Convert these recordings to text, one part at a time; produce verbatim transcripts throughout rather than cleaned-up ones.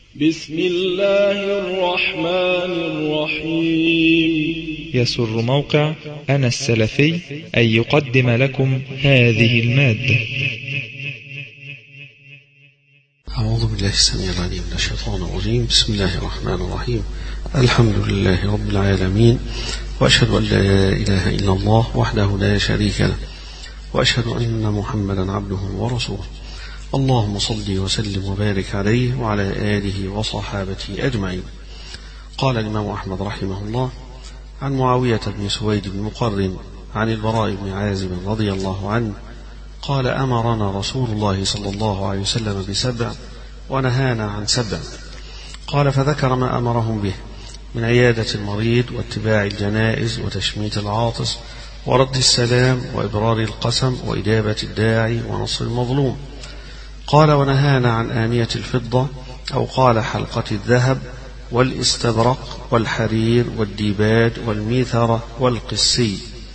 بسم الله الرحمن الرحيم. يسر موقع أنا السلفي أن يقدم لكم هذه المادة. أعوذ بالله السميع العليم من الشيطان الرجيم. بسم الله الرحمن الرحيم. الحمد لله رب العالمين، وأشهد أن لا إله إلا الله وحده لا شريك له، وأشهد أن محمدا عبده ورسوله. اللهم صل وسلم وبارك عليه وعلى آله وصحابته أجمعين. قال الإمام أحمد رحمه الله عن معاوية بن سويد بن مقرن عن البراء بن عازب رضي الله عنه قال: أمرنا رسول الله صلى الله عليه وسلم بسبع ونهانا عن سبع. قال: فذكر ما أمرهم به من عيادة المريض واتباع الجنائز وتشميت العاطس ورد السلام وإبرار القسم وإجابة الداعي ونصر المظلوم. قال: ونهانا عن آنية الفضة، أو قال حلقة الذهب والاستبرق والحرير والديباج والميثرة والقسي.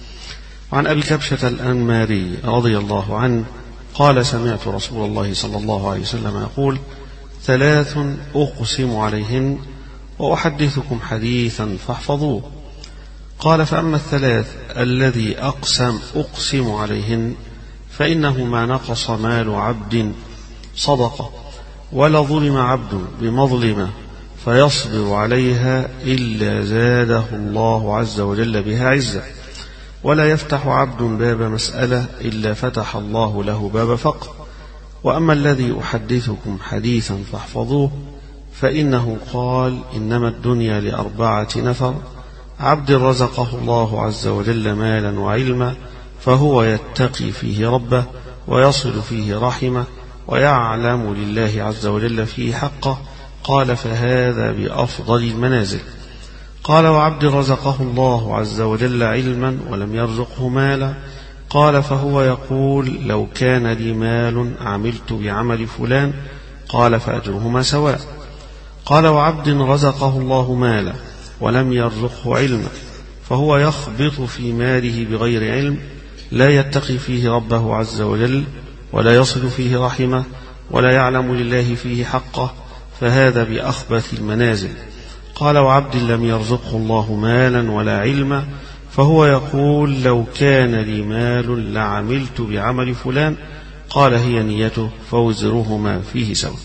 عن أبي كبشة الأنماري رضي الله عنه قال: سمعت رسول الله صلى الله عليه وسلم يقول: ثلاث أقسم عليهن وأحدثكم حديثا فاحفظوه. قال: فأما الثلاث الذي أقسم أقسم عليهن فإنه ما نقص مال عبد صدقة ولا ظلم عبد بمظلمة فيصبر عليها إلا زاده الله عز وجل بها عزة، ولا يفتح عبد باب مسألة إلا فتح الله له باب فقر. وأما الذي أحدثكم حديثا فاحفظوه فإنه قال: إنما الدنيا لأربعة نفر: عبد رزقه الله عز وجل مالا وعلما فهو يتقي فيه ربه ويصل فيه رحمه ويعلم لله عز وجل فيه حقه. قال: فهذا بأفضل المنازل. قال: وعبد رزقه الله عز وجل علما ولم يرزقه مالا. قال: فهو يقول: لو كان لي مال عملت بعمل فلان. قال: فأجرهما سواء. قال: وعبد رزقه الله مالا ولم يرزقه علما فهو يخبط في ماله بغير علم لا يتقي فيه ربه عز وجل ولا يصل فيه رحمه ولا يعلم لله فيه حقه، فهذا بأخبث المنازل. قال: وعبد لم يرزقه الله مالا ولا علما فهو يقول: لو كان لي مال لعملت بعمل فلان. قال: هي نيته فوزرهما فيه سواء.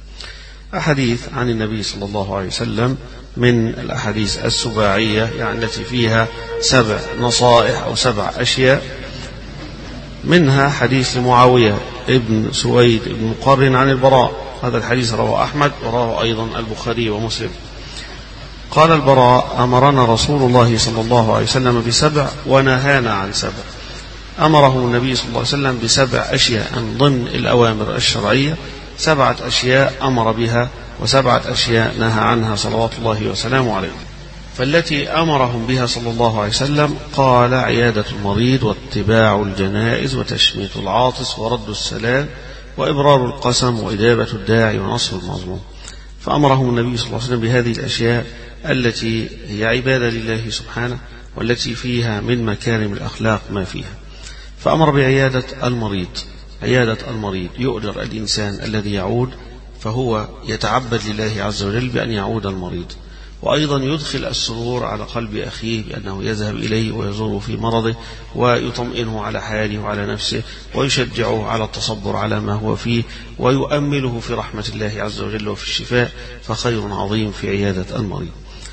أحاديث عن النبي صلى الله عليه وسلم من الأحاديث السباعية، يعني التي فيها سبع نصائح أو سبع أشياء. منها حديث لمعاوية ابن سويد ابن مقرن عن البراء، هذا الحديث رواه أحمد وراه أيضا البخاري ومسلم. قال البراء: أمرنا رسول الله صلى الله عليه وسلم بسبع ونهانا عن سبع. أمره النبي صلى الله عليه وسلم بسبع أشياء من ضمن الأوامر الشرعية، سبعة أشياء أمر بها وسبعة أشياء نهى عنها صلوات الله وسلامه عليه. فالتي أمرهم بها صلى الله عليه وسلم قال: عيادة المريض واتباع الجنائز وتشميت العاطس ورد السلام وإبرار القسم وإجابة الداعي ونصر المظلوم. فأمرهم النبي صلى الله عليه وسلم بهذه الأشياء التي هي عبادة لله سبحانه والتي فيها من مكارم الأخلاق ما فيها. فأمر بعيادة المريض. عيادة المريض يؤجر الإنسان الذي يعود، فهو يتعبد لله عز وجل بأن يعود المريض، وأيضا يدخل السرور على قلب أخيه بأنه يذهب إليه ويزوره في مرضه ويطمئنه على حاله وعلى نفسه ويشجعه على التصبر على ما هو فيه ويؤمله في رحمة الله عز وجل وفي الشفاء، فخير عظيم في عيادة المريض.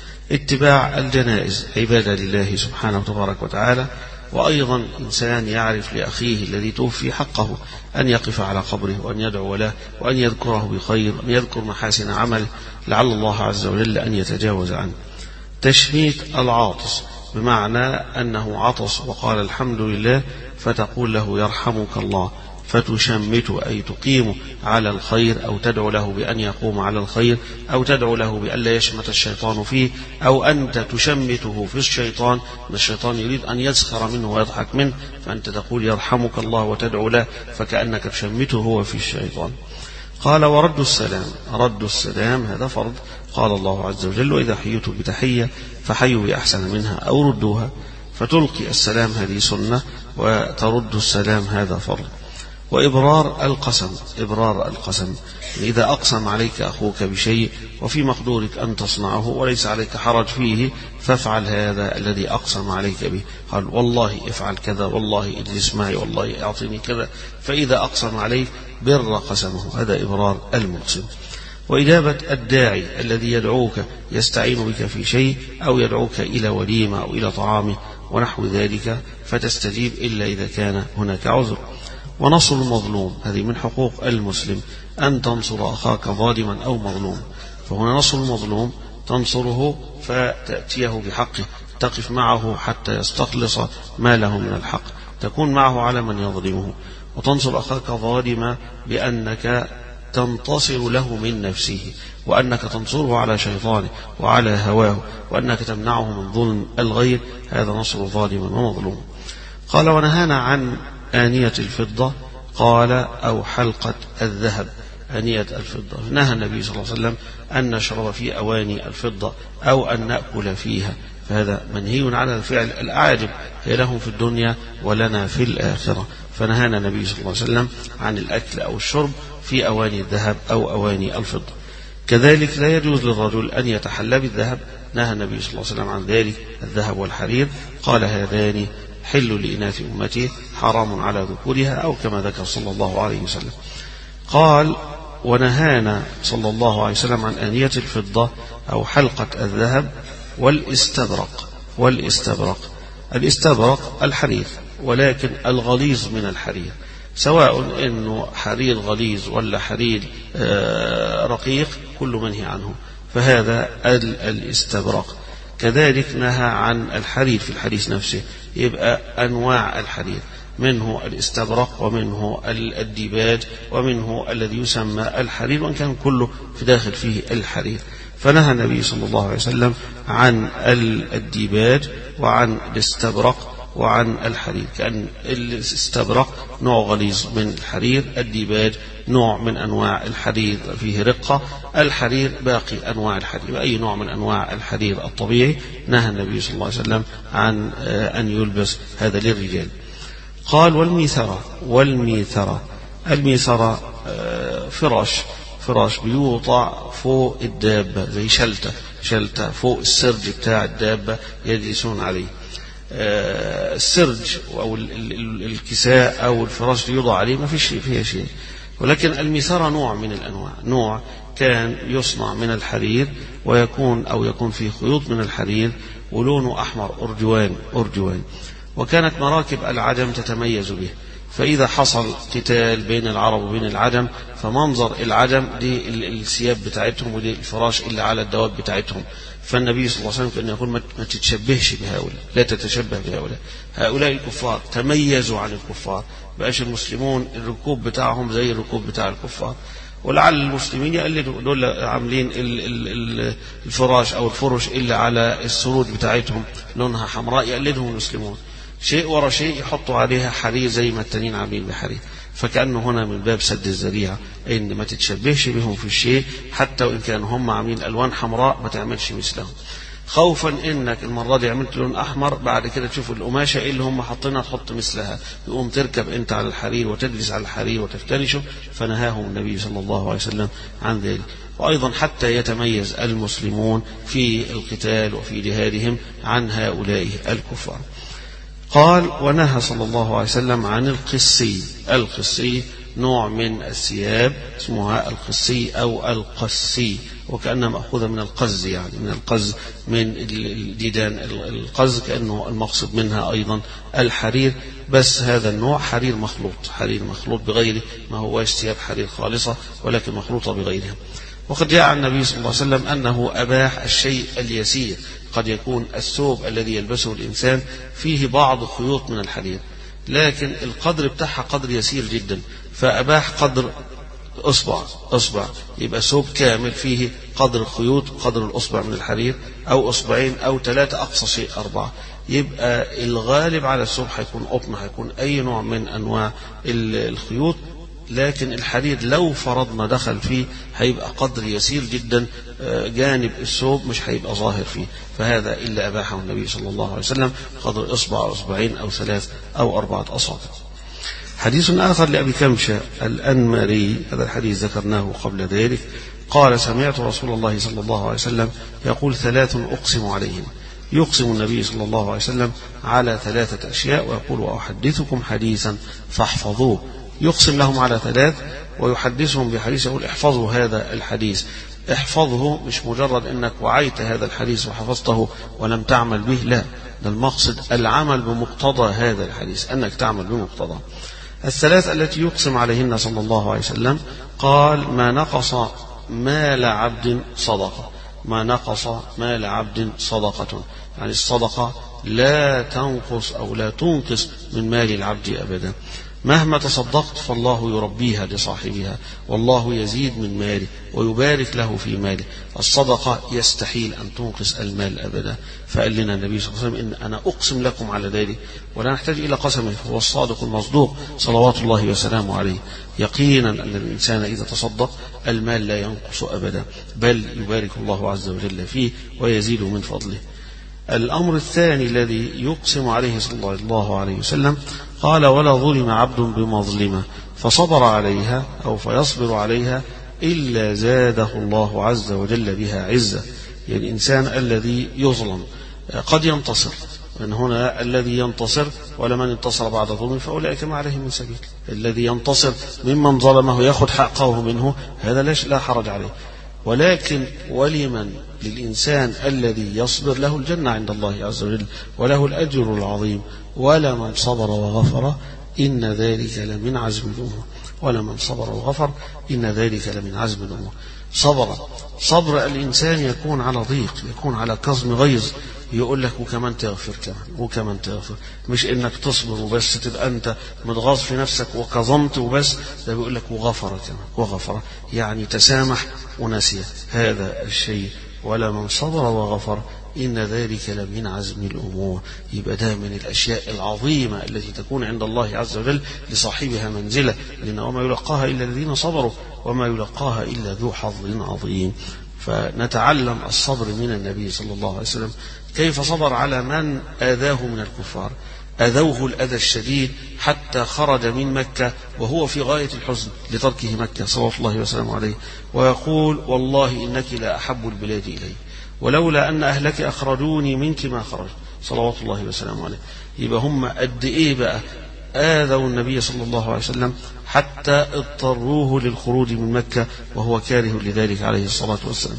اتباع الجنائز عبادة لله سبحانه وتبارك وتعالى، وأيضا إنسان يعرف لأخيه الذي توفي حقه أن يقف على قبره وأن يدعو له وأن يذكره بخير وأن يذكر محاسن عمله لعل الله عز وجل أن يتجاوز عنه. تشميت العاطس بمعنى أنه عطس وقال الحمد لله فتقول له يرحمك الله، فتشمته أي تقيمه على الخير أو تدعو له بأن يقوم على الخير أو تدعو له بأن لا يشمت الشيطان فيه، أو أنت تشمته في الشيطان، الشيطان يريد أن يسخر منه ويضحك منه فأنت تقول يرحمك الله وتدعو له فكأنك تشمته هو في الشيطان. قال: ورد السلام. رد السلام هذا فرض، قال الله عز وجل: وإذا حييتم بتحية فحيوا بأحسن منها أو ردوها. فتلقي السلام هذه سنة وترد السلام هذا فرض. وإبرار القسم. إبرار القسم إذا أقسم عليك أخوك بشيء وفي مقدورك أن تصنعه وليس عليك حرج فيه فافعل هذا الذي أقسم عليك به. قال والله افعل كذا، والله اجلس معي، والله أعطني كذا. فإذا أقسم عليك بر قسمه، هذا إبرار المقسم. وإجابة الداعي الذي يدعوك يستعين بك في شيء أو يدعوك إلى وليمة أو إلى طعام ونحو ذلك فتستجيب إلا إذا كان هناك عذر. ونصر المظلوم، هذه من حقوق المسلم أن تنصر أخاك ظالما أو مظلوم. فهنا نصر المظلوم تنصره فتأتيه بحقه، تقف معه حتى يستخلص ما له من الحق، تكون معه على من يظلمه. وتنصر أخاك ظالما بأنك تنتصر له من نفسه، وأنك تنصره على شيطانه وعلى هواه، وأنك تمنعه من ظلم الغير، هذا نصر ظالم ومظلوم. قال ونهانا عن آنية الفضة، قال أو حلقة الذهب. آنية الفضة نهى النبي صلى الله عليه وسلم أن نشرب في أواني الفضة أو أن نأكل فيها، فهذا منهي على الفعل الأعاجب، هي لهم في الدنيا ولنا في الآخرة. فنهانا النبي صلى الله عليه وسلم عن الأكل أو الشرب في أواني الذهب أو أواني الفضة. كذلك لا يجوز للرجل أن يتحلى بالذهب، نهى النبي صلى الله عليه وسلم عن ذلك، الذهب والحرير، قال هذان حل لإناث أمته حرام على ذكورها، أو كما ذكر صلى الله عليه وسلم. قال ونهانا صلى الله عليه وسلم عن آنية الفضة أو حلقة الذهب والاستبرق. والاستبرق الاستبرق الحرير، ولكن الغليظ من الحرير، سواء إنه حرير غليظ ولا حرير رقيق كل منهي عنه، فهذا الاستبرق. كذلك نهى عن الحرير في الحديث نفسه، يبقى أنواع الحرير، منه الاستبرق ومنه الديباج ومنه الذي يسمى الحرير، وإن كان كله في داخل فيه الحرير. فنهى النبي صلى الله عليه وسلم عن الديباج وعن الاستبرق وعن الحرير، كأن الاستبرق نوع غليظ من الحرير، الديباج نوع من أنواع الحرير فيه رقة، الحرير باقي أنواع الحرير، أي نوع من أنواع الحرير الطبيعي نهى النبي صلى الله عليه وسلم عن أن يلبس هذا للرجال. قال والميثرة. والميثرة الميثرة فراش فراش بيوضع فوق الدابة زي شلتة شلتة فوق السرج بتاع الدابة يجلسون عليه. السرج أو الكساء أو الفراش يوضع عليه ما فيش فيها شيء، ولكن الميثرة نوع من الأنواع، نوع كان يصنع من الحرير ويكون أو يكون فيه خيوط من الحرير ولونه أحمر أرجوان أرجوان وكانت مراكب العجم تتميز به. فإذا حصل قتال بين العرب وبين العجم فمنظر العجم دي الثياب بتاعتهم ودي الفراش اللي على الدواب بتاعتهم، فالنبي صلى الله عليه وسلم كان يقول ما تتشبهش بهؤلاء، لا تتشبه بهؤلاء، هؤلاء الكفار تميزوا عن الكفار، بقاش المسلمون الركوب بتاعهم زي الركوب بتاع الكفار. ولعل المسلمين يقلدوا دول عاملين الفراش أو الفرش اللي على السروج بتاعتهم لونها حمراء، يقلدهم المسلمون شيء ورا شيء يحطوا عليها حرير زي ما التانيين عاملين بحرير. فكأنه هنا من باب سد الذريعة إن ما تتشبهش بهم في الشيء، حتى وإن كانوا هم عاملين ألوان حمراء ما تعملش مثلهم، خوفا إنك المرة دي عملت لون أحمر بعد كده تشوف القماشة اللي هم حاطينها تحط مثلها، يقوم تركب أنت على الحرير وتجلس على الحرير وتفترشه. فنهاهم النبي صلى الله عليه وسلم عن ذلك. وأيضا حتى يتميز المسلمون في القتال وفي جهادهم عن هؤلاء الكفار. قال ونهى صلى الله عليه وسلم عن القسي. القسي نوع من الثياب اسمها القسي أو القسي، وكأنها مأخوذة من القز، يعني من القز من الديدان القز، كأنه المقصد منها أيضا الحرير، بس هذا النوع حرير مخلوط، حرير مخلوط بغيره، ما هو ثياب حرير خالصة ولكن مخلوطة بغيرها. وقد جاء عن النبي صلى الله عليه وسلم أنه أباح الشيء اليسير، قد يكون الثوب الذي يلبسه الإنسان فيه بعض خيوط من الحرير لكن القدر بتاعها قدر يسير جدا، فأباح قدر أصبع أصبع يبقى ثوب كامل فيه قدر الخيوط قدر الأصبع من الحرير، أو أصبعين أو ثلاثة، أقصى شيء أربعة. يبقى الغالب على الثوب هيكون قطن، هيكون أي نوع من أنواع الخيوط، لكن الحرير لو فرضنا دخل فيه هيبقى قدر يسير جدا، جانب الثوب مش هيبقى ظاهر فيه، فهذا إلا أباحه النبي صلى الله عليه وسلم قدر إصبع أو إصبعين أو ثلاث أو أربعة أصابع. حديث آخر لأبي كمشة الأنمري، هذا الحديث ذكرناه قبل ذلك، قال سمعت رسول الله صلى الله عليه وسلم يقول ثلاث أقسم عليهم. يقسم النبي صلى الله عليه وسلم على ثلاثة أشياء ويقول وأحدثكم حديثا فاحفظوه. يقسم لهم على ثلاث ويحدثهم بحديث، يقول احفظوا هذا الحديث. احفظه مش مجرد أنك وعيت هذا الحديث وحفظته ولم تعمل به، لا، ده المقصد العمل بمقتضى هذا الحديث، أنك تعمل بمقتضى. الثلاث التي يقسم عليهن صلى الله عليه وسلم قال ما نقص مال عبد صدقة. ما نقص مال عبد صدقة، يعني الصدقة لا تنقص أو لا تنقص من مال العبد أبدا. مهما تصدقت فالله يربيها لصاحبها، والله يزيد من ماله ويبارك له في ماله. الصدقة يستحيل أن تنقص المال أبدا. فقال لنا النبي صلى الله عليه وسلم إن أنا أقسم لكم على ذلك ولا نحتاج إلى قسمه، فهو الصادق المصدوق صلوات الله وسلامه عليه. يقينا أن الإنسان إذا تصدق المال لا ينقص أبدا، بل يبارك الله عز وجل فيه ويزيد من فضله. الأمر الثاني الذي يقسم عليه صلى الله عليه وسلم قال ولا ظلم عبد بمظلمة فصبر عليها أو فيصبر عليها إلا زاده الله عز وجل بها عزة. يعني الإنسان الذي يظلم قد ينتصر، من هنا الذي ينتصر ولمن انتصر بعد ظلم فأولئك ما عليهم من سبيل. الذي ينتصر ممن ظلمه يأخذ حقه منه هذا لا حرج عليه، ولكن ولمن للإنسان الذي يصبر له الجنة عند الله عز وجل وله الأجر العظيم. ولمن صبر وغفر إن ذلك لمن عزم الأمور. ولمن صبر وغفر إن ذلك لمن عزم الأمور. صبر صبر الإنسان يكون على ضيق، يكون على كظم غيظ، يقول لك وكمان تغفر، كمان وكمان تغفر، مش انك تصبر وبس تبقى انت متغاظ في نفسك وكظمت وبس، ده بيقول لك وغفر كمان وغفر، يعني تسامح ونسي هذا الشيء. ولمن صبر وغفر إن ذلك لمن عزم الأمور. يبقى ده من الأشياء العظيمة التي تكون عند الله عز وجل لصاحبها منزلة، لأن وما يلقاها إلا الذين صبروا وما يلقاها إلا ذو حظ عظيم. فنتعلم الصبر من النبي صلى الله عليه وسلم، كيف صبر على من آذاه من الكفار، أذوه الأذى الشديد حتى خرج من مكة وهو في غاية الحزن لتركه مكة صلوات الله وسلامه عليه، ويقول والله إنك لا أحب البلاد إلي ولولا أن أهلك أخرجوني منك ما خرج صلوات الله وسلامه عليه. يبقى هم قد إيه بقى آذوا النبي صلى الله عليه وسلم حتى اضطروه للخروج من مكة وهو كاره لذلك عليه الصلاة والسلام.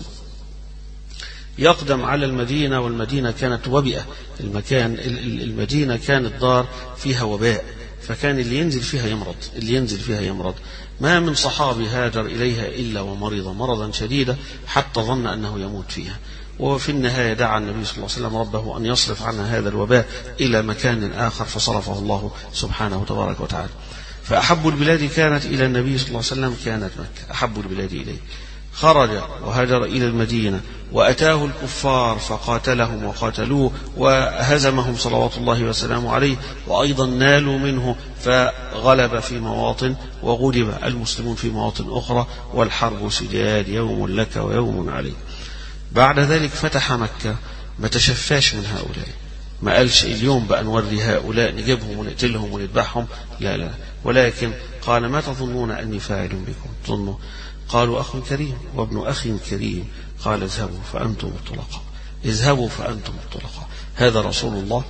يقدم على المدينة، والمدينة كانت وبئة، المكان المدينة كانت دار فيها وباء، فكان اللي ينزل فيها يمرض، اللي ينزل فيها يمرض. ما من صحابي هاجر إليها إلا ومرض مرضا شديدا حتى ظن أنه يموت فيها. وفي النهاية دعا النبي صلى الله عليه وسلم ربه أن يصرف عنها هذا الوباء إلى مكان آخر، فصرفه الله سبحانه تبارك وتعالى. فأحب البلاد كانت إلى النبي صلى الله عليه وسلم كانت مكة، أحب البلاد إليه. خرج وهاجر إلى المدينة وأتاه الكفار فقاتلهم وقاتلوه وهزمهم صلوات الله وسلامه عليه، وأيضا نالوا منه فغلب في مواطن وغلب المسلمون في مواطن أخرى، والحرب سجاد يوم لك ويوم عليك. بعد ذلك فتح مكة، ما تشفاش من هؤلاء، ما قالش اليوم بقى نوري هؤلاء نجيبهم ونقتلهم ونذبحهم، لا لا، ولكن قال ما تظنون أني فاعل بكم؟ ظنوا قالوا أخ كريم وابن أخ كريم. قال اذهبوا فأنتم الطلقاء، اذهبوا فأنتم الطلقاء. هذا رسول الله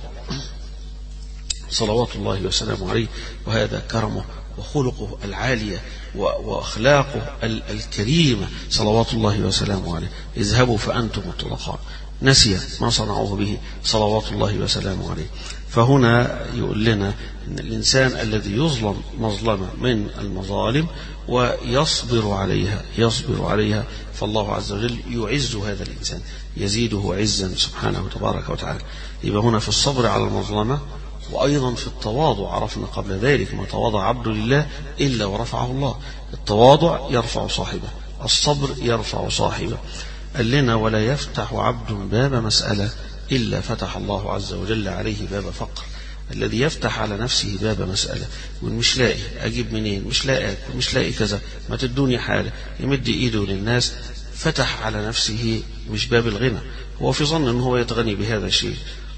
صلوات الله وسلامه عليه، وهذا كرمه وخلقه العالية وأخلاقه الكريمة صلوات الله وسلامه عليه. اذهبوا فأنتم الطلقاء، نسي ما صنعوه به صلوات الله وسلامه عليه. فهنا يقول لنا أن الإنسان الذي يظلم مظلمة من المظالم ويصبر عليها يصبر عليها فالله عز وجل يعز هذا الإنسان، يزيده عزا سبحانه تبارك وتعالى. يبقى هنا في الصبر على المظلمة، وأيضا في التواضع. عرفنا قبل ذلك ما تواضع عبد لله إلا ورفعه الله. التواضع يرفع صاحبه، الصبر يرفع صاحبه. قال لنا ولا يفتح عبد باب مسألة إلا فتح الله عز وجل عليه باب فقر. الذي يفتح على نفسه باب مسألة مش لاقي أجيب منين، مش لاقي مش لاقي كذا، ما تدوني حالة، يمد إيده للناس، فتح على نفسه مش باب الغنى، هو في ظن أنه هو يتغني بهذا الشيء،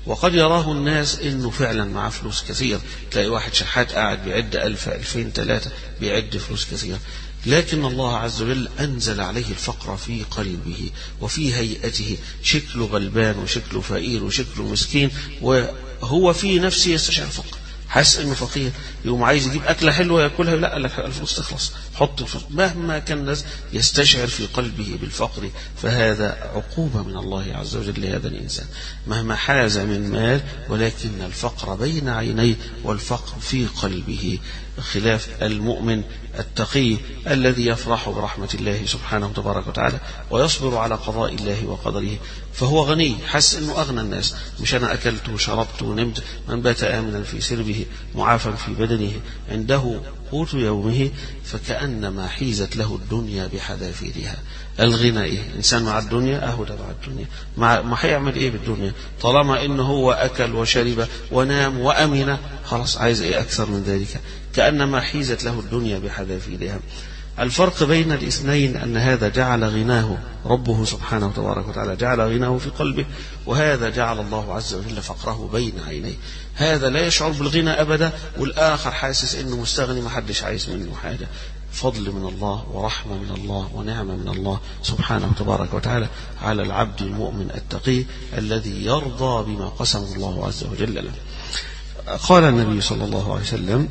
وقد يراه الناس إنه فعلا معاه فلوس كثير، تلاقي واحد شحات قاعد بيعد ألف ألفين ثلاثة بيعد فلوس كثير، لكن الله عز وجل أنزل عليه الفقر في قلبه وفي هيئته، شكله غلبان وشكله فقير وشكله مسكين، وهو في نفسه يستشعر الفقر، حاسس انه فقير، يقوم عايز يجيب اكله حلوه ياكلها، لا قال لك الفلوس تخلص، حط الفلوس. مهما كان الناس يستشعر في قلبه بالفقر، فهذا عقوبه من الله عز وجل لهذا الانسان، مهما حاز من مال، ولكن الفقر بين عينيه والفقر في قلبه، خلاف المؤمن التقي الذي يفرح برحمة الله سبحانه تبارك وتعالى ويصبر على قضاء الله وقدره، فهو غني، حس انه اغنى الناس، مش انا اكلت وشربت ونمت، من بات امنا في سربه معافا في بدنه عنده قوت يومه، فكأنما حيزت له الدنيا بحذافيرها. الغنى ايه؟ انسان مع الدنيا اهو ده مع الدنيا، مع ما هيعمل ايه بالدنيا طالما انه هو اكل وشرب ونام وامن، خلاص عايز ايه اكثر من ذلك؟ كأنما حيزت له الدنيا بحذافيرها. الفرق بين الاثنين أن هذا جعل غناه ربه سبحانه وتبارك وتعالى، جعل غناه في قلبه، وهذا جعل الله عز وجل فقره بين عينيه. هذا لا يشعر بالغنى أبدا، والآخر حاسس إنه مستغني ما حدش عايز منه حاجة. فضل من الله ورحمة من الله ونعمة من الله سبحانه وتبارك وتعالى على العبد المؤمن التقي الذي يرضى بما قسم الله عز وجل له. قال النبي صلى الله عليه وسلم: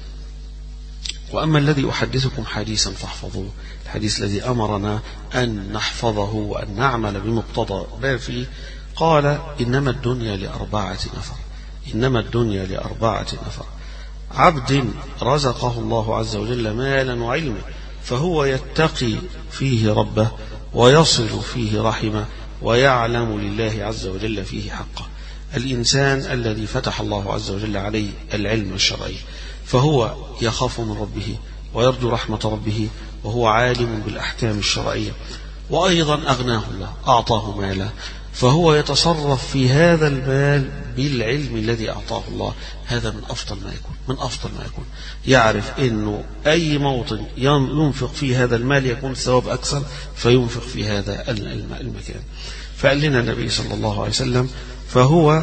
وأما الذي أحدثكم حديثا فاحفظوه، الحديث الذي أمرنا أن نحفظه وأن نعمل بمقتضى ما فيه. قال: إنما الدنيا لأربعة نفر، إنما الدنيا لأربعة نفر: عبد رزقه الله عز وجل مالا وعلما، فهو يتقي فيه ربه ويصل فيه رحمه ويعلم لله عز وجل فيه حقه. الإنسان الذي فتح الله عز وجل عليه العلم الشرعي، فهو يخاف من ربه ويرجو رحمة ربه وهو عالم بالأحكام الشرعية، وأيضا أغناه الله أعطاه مالا، فهو يتصرف في هذا المال بالعلم الذي أعطاه الله. هذا من أفضل ما يكون، من أفضل ما يكون، يعرف أنه أي موطن ينفق فيه هذا المال يكون الثواب أكثر، فينفق في هذا المكان. فقال لنا النبي صلى الله عليه وسلم: فهو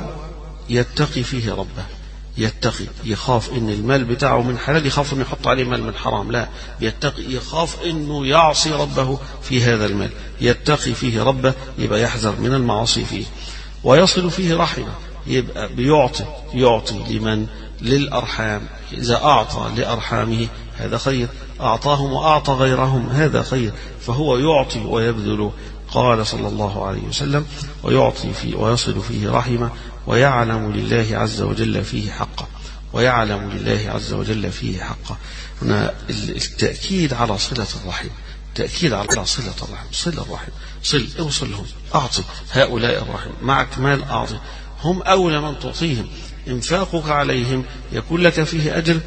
يتقي فيه ربه، يتقي يخاف ان المال بتاعه من حلال، يخاف انه يحط عليه مال من حرام، لا، يتقي يخاف انه يعصي ربه في هذا المال، يتقي فيه ربه، يبقى يحذر من المعاصي فيه. ويصل فيه رحمه، يبقى بيعطي يعطي لمن؟ للأرحام، إذا أعطى لأرحامه هذا خير، أعطاهم وأعطى غيرهم هذا خير، فهو يعطي ويبذل. قال صلى الله عليه وسلم: ويعطي فيه ويصل فيه رحمه ويعلم لله عز وجل فيه حقه، ويعلم لله عز وجل فيه حقه. هنا التأكيد على صلة الرحم، تأكيد على صلة الرحم، صل الرحم، صل اوصلهم، أعطي هؤلاء الرحم، معك مال أعطي، هم أولى من تعطيهم، إنفاقك عليهم يكون لك فيه أجر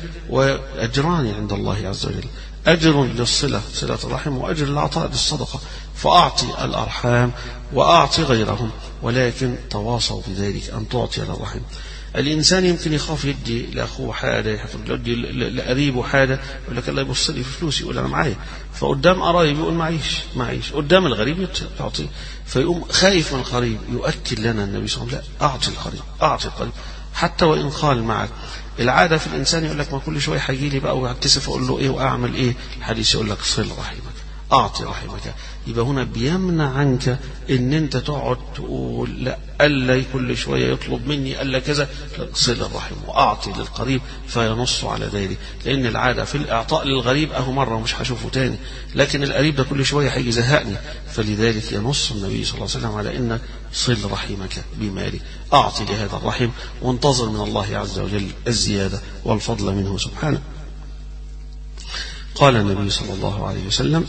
وأجران عند الله عز وجل، أجر للصلة صلة الرحم، وأجر للعطاء للصدقة، فأعطي الأرحام وأعطي غيرهم، ولكن تواصوا بذلك أن تعطي للرحم. الإنسان يمكن يخاف يدي لأخوه حاجة، يدي لقريبه حاجة، يقول لك الله يبص لي في فلوسي، يقول أنا معايا، فقدام قرايب يقول معيش معيش، قدام الغريب يعطي، فيقوم خايف من القريب. يؤكد لنا النبي صلى الله عليه وسلم: لا، أعطي القريب، أعطي القريب حتى وإن قال معك. العادة في الإنسان يقول لك ما كل شوية هيجي لي بقى وهتكسف أقول له إيه وأعمل إيه. الحديث يقول لك: صل رحمك، أعطي رحمك. يبقى هنا بيمنع عنك إن أنت تقعد تقول لا ألا كل شوية يطلب مني ألا كذا، صل الرحم وأعطي للقريب، فينص على ذلك. لأن العادة في الإعطاء للغريب أهو مرة ومش هشوفه تاني، لكن القريب ده كل شوية هيجي يزهقني، فلذلك ينص النبي صلى الله عليه وسلم على إنك صل رحمك بمالك، أعطي لهذا الرحم، وانتظر من الله عز وجل الزيادة والفضل منه سبحانه. قال النبي صلى الله عليه وسلم: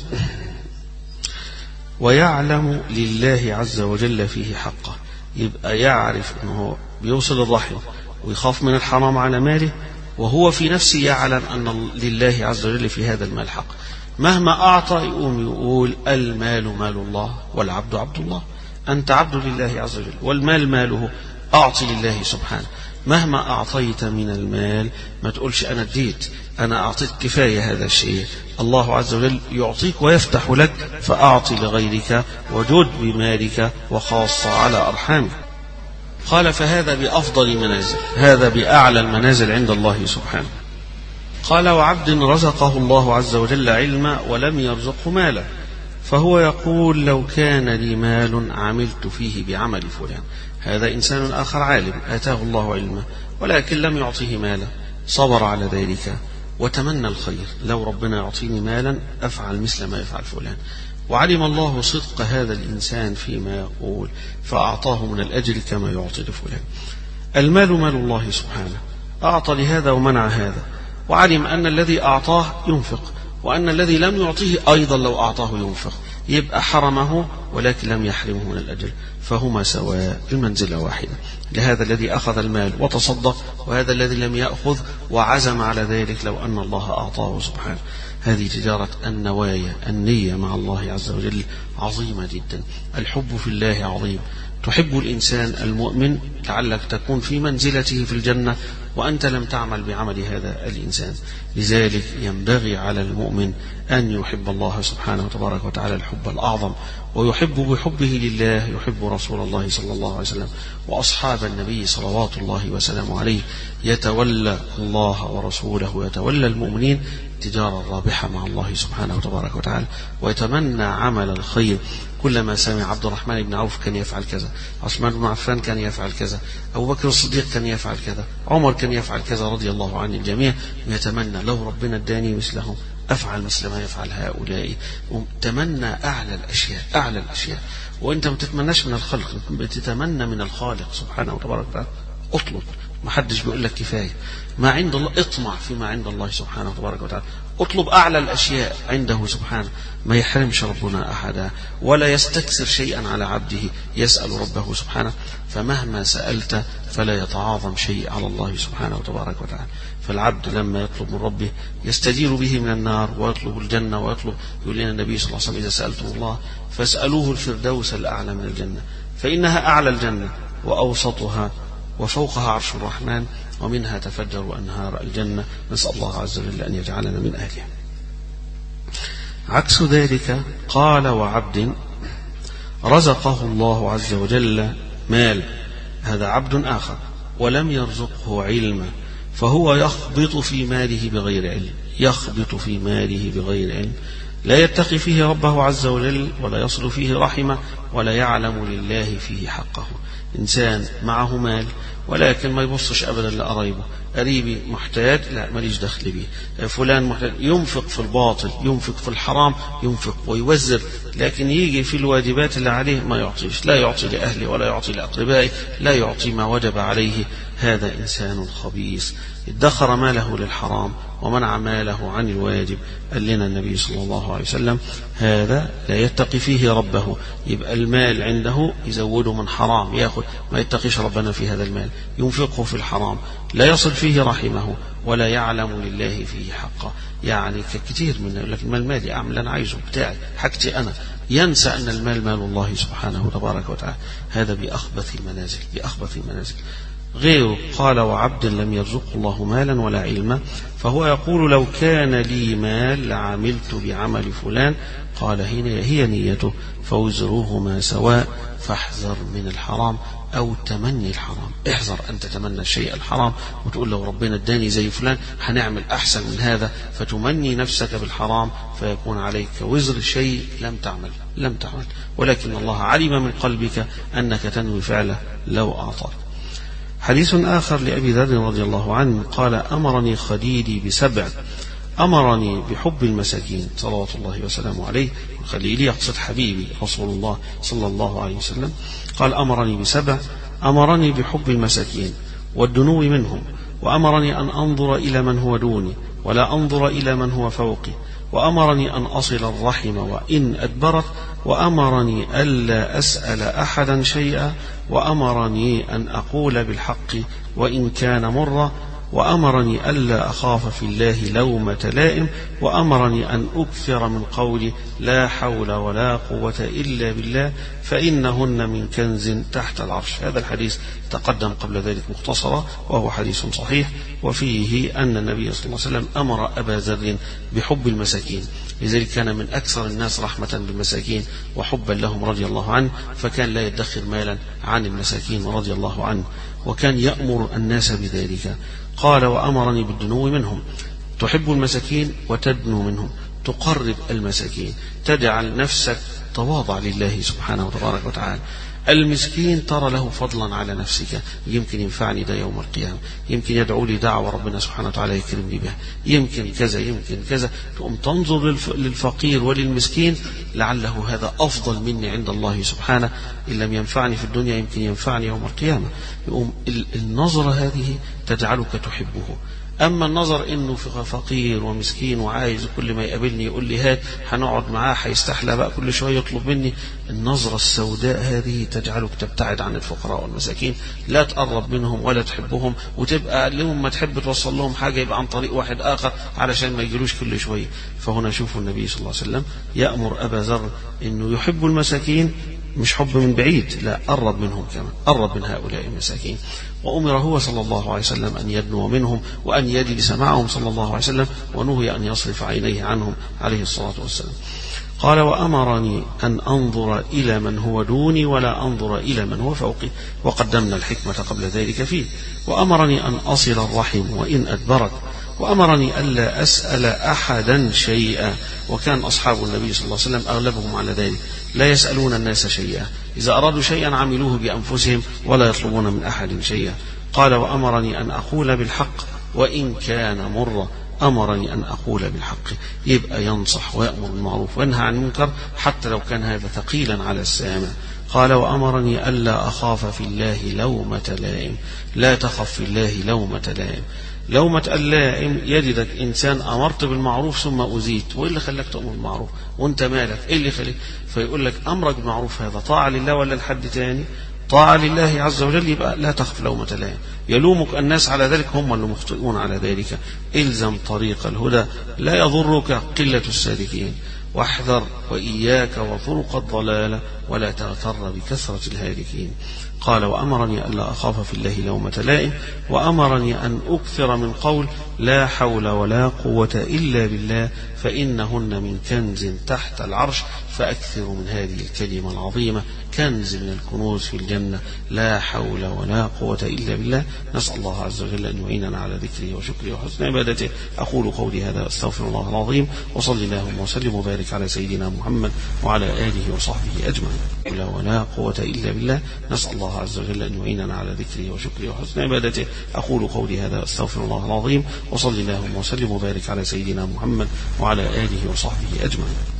ويعلم لله عز وجل فيه حقه. يبقى يعرف أنه بيوصل الرحم ويخاف من الحرام على ماله، وهو في نفسه يعلم أن لله عز وجل في هذا المال حق. مهما أعطى يقوم يقول: المال مال الله والعبد عبد الله، أنت عبد لله عز وجل والمال ماله، أعطي لله سبحانه. مهما أعطيت من المال ما تقولش أنا اديت، أنا أعطيت كفاية هذا الشيء، الله عز وجل يعطيك ويفتح لك، فأعطي لغيرك وجد بمالك، وخاصة على أرحامك. قال فهذا بأفضل منازل، هذا بأعلى المنازل عند الله سبحانه. قال وعبد رزقه الله عز وجل علما ولم يرزقه مالا، فهو يقول لو كان لي مال عملت فيه بعمل فلان. هذا إنسان آخر عالم آتاه الله علما ولكن لم يعطيه مالا، صبر على ذلك وتمنى الخير، لو ربنا يعطيني مالا أفعل مثل ما يفعل فلان، وعلم الله صدق هذا الإنسان فيما يقول فأعطاه من الأجر كما يعطي لفلان. المال مال الله سبحانه، أعطى لهذا ومنع هذا، وعلم أن الذي أعطاه ينفق وأن الذي لم يعطيه أيضا لو أعطاه ينفق، يبقى حرمه ولكن لم يحرمه من الأجر، فهما سواء المنزلة واحدة. لهذا الذي أخذ المال وتصدق وهذا الذي لم يأخذ وعزم على ذلك لو أن الله أعطاه سبحانه. هذه تجارة النوايا، النية مع الله عز وجل عظيمة جدا. الحب في الله عظيم، تحب الإنسان المؤمن لعلك تكون في منزلته في الجنة وأنت لم تعمل بعمل هذا الإنسان. لذلك ينبغي على المؤمن أن يحب الله سبحانه وتبارك وتعالى الحب الأعظم، ويحب بحبه لله يحب رسول الله صلى الله عليه وسلم وأصحاب النبي صلوات الله وسلامه عليه، يتولى الله ورسوله ويتولى المؤمنين تجارة رابحة مع الله سبحانه وتبارك وتعالى، ويتمنى عمل الخير. كلما سمع عبد الرحمن بن عوف كان يفعل كذا، عثمان بن عفان كان يفعل كذا، أبو بكر الصديق كان يفعل كذا، عمر كان يفعل كذا رضي الله عن الجميع، يتمنى لو ربنا اداني مثلهم أفعل مثل ما يفعل هؤلاء. تمنى أعلى الأشياء، أعلى الأشياء، وأنت ما تتمناش من الخلق، بتتمنى من الخالق سبحانه وتبارك وتعالى. اطلب، ما حدش بيقول لك كفاية ما عند الله، اطمع فيما عند الله سبحانه وتبارك وتعالى، اطلب أعلى الأشياء عنده سبحانه. ما يحرمش ربنا أحدا ولا يستكثر شيئا على عبده، يسأل ربه سبحانه، فمهما سألت فلا يتعاظم شيء على الله سبحانه وتبارك وتعالى. فالعبد لما يطلب من ربه يستجير به من النار ويطلب الجنة، ويطلب، يقول لنا النبي صلى الله عليه وسلم إذا سألتم الله فاسألوه الفردوس الأعلى من الجنة، فإنها أعلى الجنة وأوسطها وفوقها عرش الرحمن ومنها تفجر أنهار الجنة. نسأل الله عز وجل أن يجعلنا من أهلها. عكس ذلك قال وعبد رزقه الله عز وجل مال، هذا عبد آخر، ولم يرزقه علما، فهو يخبط في ماله بغير علم، يخبط في ماله بغير علم، لا يتقي فيه ربه عز وجل ولا يصل فيه رحمه ولا يعلم لله فيه حقه. إنسان معه مال ولكن ما يبصش أبدا لقرايبه، قريبي محتاج لا ماليش دخل بيه، فلان محتاج، ينفق في الباطل، ينفق في الحرام، ينفق ويوزر، لكن يجي في الواجبات اللي عليه ما يعطيش، لا يعطي لأهله ولا يعطي لأقربائه، لا يعطي ما وجب عليه. هذا إنسان خبيث ادخر ماله للحرام ومنع ماله عن الواجب. قال لنا النبي صلى الله عليه وسلم هذا لا يتقي فيه ربه، يبقى المال عنده يزوده من حرام، يأخذ ما يتقيش ربنا في هذا المال، ينفقه في الحرام، لا يصل فيه رحمه ولا يعلم لله فيه حقه. يعني كثير من يقول لك المال مالي، أعمل أنا عايزه بتاعي حاجتي أنا، ينسى أن المال مال الله سبحانه وتبارك وتعالى. هذا بأخبث المنازل، بأخبث المنازل. غيره قال وعبد لم يرزقه الله مالا ولا علما، فهو يقول لو كان لي مال لعملت بعمل فلان. قال هنا هي نيته، فوزروهما سواء، فاحذر من الحرام أو تمني الحرام. احذر أن تتمنى الشيء الحرام وتقول لو ربنا اداني زي فلان هنعمل أحسن من هذا، فتمني نفسك بالحرام فيكون عليك وزر شيء لم تعمل لم تعمل ولكن الله علم من قلبك أنك تنوي فعله لو أعطاك. حديث آخر لأبي ذر رضي الله عنه قال أمرني خليلي بسبع، أمرني بحب المساكين صلوات الله وسلامه عليه، خليلي يقصد حبيبي رسول الله صلى الله عليه وسلم. قال أمرني بسبع، أمرني بحب المساكين والدنو منهم، وأمرني أن أنظر إلى من هو دوني ولا أنظر إلى من هو فوقي، وأمرني أن أصل الرحم وإن أدبرت، وأمرني ألا أسأل أحدا شيئا، وأمرني أن أقول بالحق وإن كان مرا، وأمرني ألا أخاف في الله لومة لائم، وأمرني أن أكثر من قولي لا حول ولا قوة إلا بالله فإنهن من كنز تحت العرش. هذا الحديث تقدم قبل ذلك مختصرا وهو حديث صحيح، وفيه أن النبي صلى الله عليه وسلم أمر أبا ذر بحب المساكين، لذلك كان من أكثر الناس رحمة بالمساكين وحبا لهم رضي الله عنه، فكان لا يدخر مالا عن المساكين رضي الله عنه، وكان يأمر الناس بذلك. قال وأمرني بالدنو منهم، تحب المساكين وتدنو منهم، تقرب المساكين، تجعل نفسك تواضع لله سبحانه وتبارك وتعالى. المسكين ترى له فضلا على نفسك، يمكن ينفعني ده يوم القيامة، يمكن يدعو لي دعوة ربنا سبحانه وتعالى يكرمني بها، يمكن كذا يمكن كذا، تقوم تنظر للفقير وللمسكين لعله هذا أفضل مني عند الله سبحانه، إن لم ينفعني في الدنيا يمكن ينفعني يوم القيامة. يقوم النظرة هذه تجعلك تحبه. أما النظر إنه فقير ومسكين وعايز كل ما يقابلني يقول لي هات، هنقعد معاه هيستحلى بقى كل شوية يطلب مني، النظرة السوداء هذه تجعلك تبتعد عن الفقراء والمساكين، لا تقرب منهم ولا تحبهم، وتبقى لهم ما تحب توصل لهم حاجة يبقى عن طريق واحد آخر علشان ما يجلوش كل شوية. فهنا شوفوا النبي صلى الله عليه وسلم يأمر أبا ذر إنه يحب المساكين، مش حب من بعيد، لا، قرب منهم كمان، قرب من هؤلاء المساكين. وأمر هو صلى الله عليه وسلم أن يدنو منهم وأن يجلس معهم صلى الله عليه وسلم، ونهي أن يصرف عينيه عنهم عليه الصلاة والسلام. قال وأمرني أن أنظر إلى من هو دوني ولا أنظر إلى من هو فوقي، وقدمنا الحكمة قبل ذلك فيه. وأمرني أن أصل الرحم وإن أدبرت، وأمرني ألا أسأل أحدا شيئا، وكان أصحاب النبي صلى الله عليه وسلم أغلبهم على ذلك، لا يسألون الناس شيئا، إذا أرادوا شيئا عملوه بأنفسهم ولا يطلبون من أحد شيئا. قال وأمرني أن أقول بالحق وإن كان مرا، أمرني أن أقول بالحق، يبقى ينصح ويأمر بالمعروف وينهى عن المنكر حتى لو كان هذا ثقيلا على السامع. قال وأمرني ألا أخاف في الله لومة لائم، لا تخف في الله لومة لائم. لومة اللائم يجدك إنسان أمرت بالمعروف ثم أزيت، وإيه اللي خلاك تأمر بالمعروف وأنت مالك، إيه اللي خليك؟ فيقول لك أمرك بالمعروف هذا طاعة لله ولا لحد تاني؟ طاعة لله عز وجل، يبقى لا تخف لومة لائم. يلومك الناس على ذلك، هم اللي مخطئون على ذلك. إلزم طريق الهدى، لا يضرك قلة السالكين، واحذر وإياك وطرق الضلالة ولا تغتر بكثرة الهالكين. قال وأمرني ألا أخاف في الله لومة لائم، وأمرني أن أكثر من قول لا حول ولا قوة إلا بالله، فإنهن من كنز تحت العرش، فأكثر من هذه الكلمة العظيمة، كنز من الكنوز في الجنة، لا حول ولا قوة إلا بالله. نسأل الله عز وجل أن يعيننا على ذكره وشكره وحسن عبادته. أقول قولي هذا أستغفر الله العظيم، وصلي اللهم وسلم وبارك على سيدنا محمد وعلى آله وصحبه أجمعين. لا ولا قوة إلا بالله. نسأل الله عز وجل أن يعيننا على ذكره وشكره وحسن عبادته. أقول قولي هذا أستغفر الله العظيم، وصلي اللهم وسلم وبارك على سيدنا محمد وعلى آله وصحبه أجمعين.